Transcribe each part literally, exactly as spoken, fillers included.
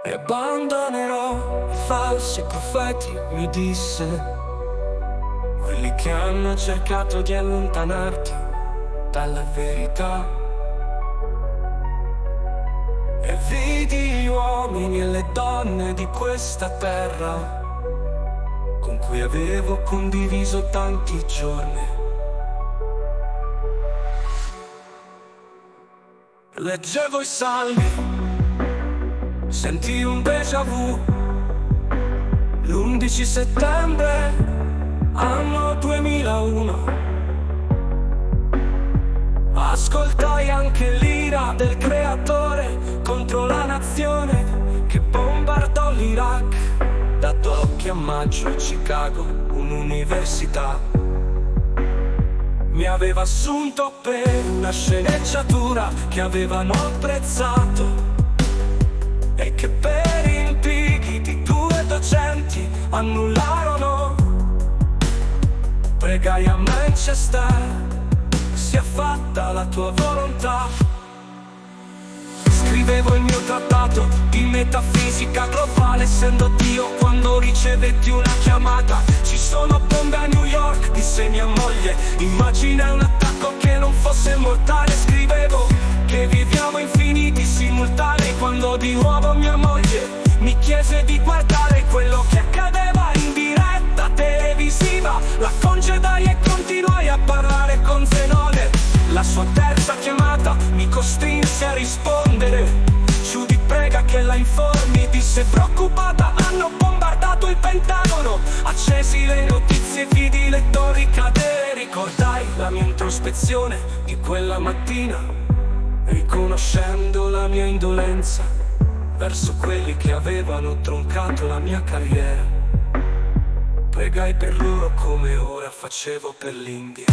E abbandonerò i falsi profeti, mi disse, quelli che hanno cercato di allontanarti dalla verità. E vidi gli uomini e le donne di questa terra con cui avevo condiviso tanti giorni. Leggevo i salmi, sentii un déjà vu. L'undici settembre, anno duemilauno. Ascoltai anche l'ira del creatore contro la nazione che bombardò l'Iraq. Da Tokyo a maggio a Chicago, un'università mi aveva assunto per una sceneggiatura che avevano apprezzato e che per intrighi di due docenti annullarono. Pregai a Manchester, sia fatta la tua volontà. Scrivevo il mio trattato di metafisica globale, essendo Dio quando ricevetti una chiamata. Ci sono bombe a New York, disse mia moglie, immagina un attacco che non fosse mortale. Scrivevo che viviamo infiniti simultanei quando di nuovo mia moglie mi chiese di guardare quello che accadeva in diretta televisiva. La congedai e continuai a parlare con Zenone. La sua terza chiamata mi costrinse a rispondere. Judy prega che la informi, disse preoccupata, hanno bombardato il Pentagono. Accesi le notizie, vidi i lettori cadere. Ricordai la mia introspezione di quella mattina, riconoscendo la mia indolenza verso quelli che avevano troncato la mia carriera. Pregai per loro come ora facevo per l'India.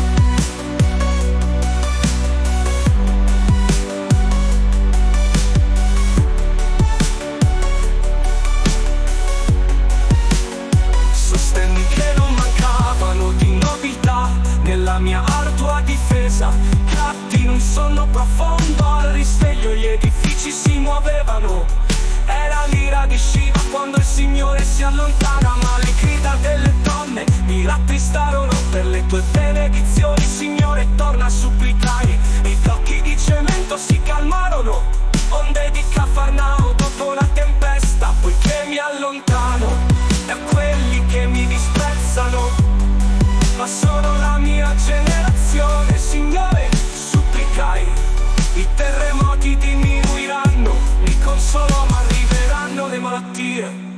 Sostenni che non mancavano di nobiltà nella mia ardua difesa. Catti in un sonno profondo, al risveglio gli edifici si muovevano. Era l'ira di Shiva quando il Signore si allontana, ma le grida delle donne mi rattristarono. Per le tue benedizioni, Signore, torna, supplicai. I blocchi di cemento si calmarono, onde di Cafarnao dopo la tempesta, poiché mi allontano da quelli che mi disprezzano, ma sono la mia generazione. Signore, supplicai, i terremoti diminuiranno, mi consolo ma arriveranno le malattie.